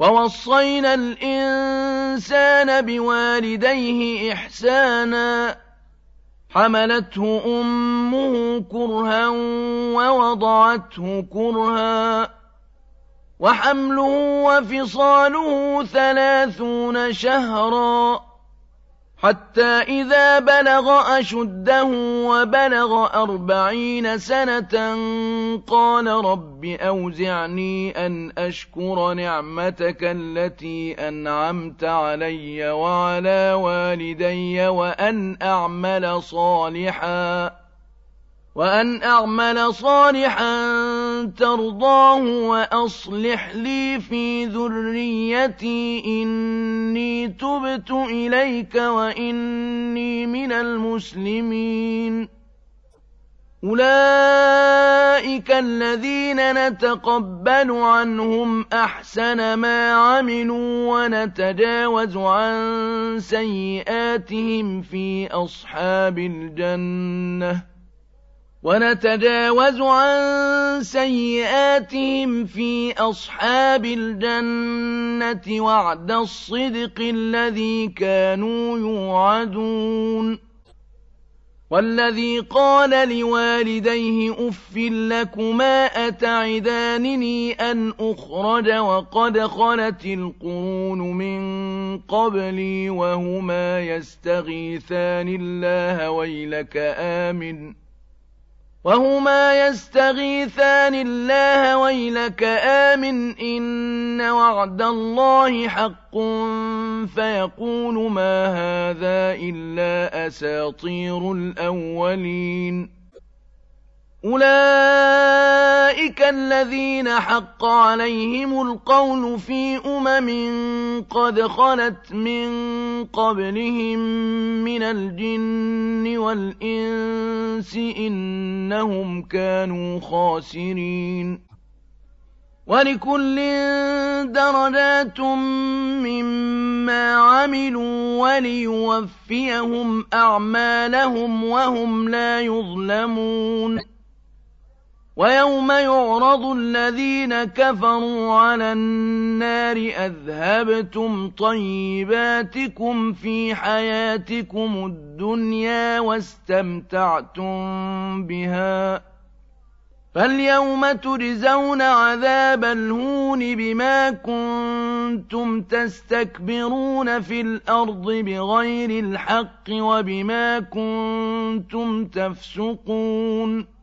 ووصينا الإنسان بوالديه إحسانا حملته أمه كرها ووضعته كرها وحمله وفصاله 30 شهرا حتى إذا بلغ أشده وبلغ 40 سنة قال رب أوزعني أن أشكر نعمتك التي أنعمت علي وعلى والدي وأن أعمل صالحا ترضاه وأصلح لي في ذريتي إني تبت إليك وإني من المسلمين أولئك الذين نتقبل عنهم أحسن ما عملوا ونتجاوز عن سيئاتهم في أصحاب الجنة وعد الصدق الذي كانوا يوعدون والذي قال لوالديه أف لكما أتعدانني أن أخرج وقد خلت القرون من قبلي وهما يستغيثان الله ويلك آمن إن وعد الله حق فيقول ما هذا إلا أساطير الأولين أولئك الذين حق عليهم القول في قد خلت من قبلهم من الجن والإنس إنهم كانوا خاسرين ولكل درجات مما عملوا وليوفيهم أعمالهم وهم لا يظلمون ويوم يعرض الذين كفروا على النار أذهبتم طيباتكم في حياتكم الدنيا واستمتعتم بها فاليوم تجزون عذاب الهون بما كنتم تستكبرون في الأرض بغير الحق وبما كنتم تفسقون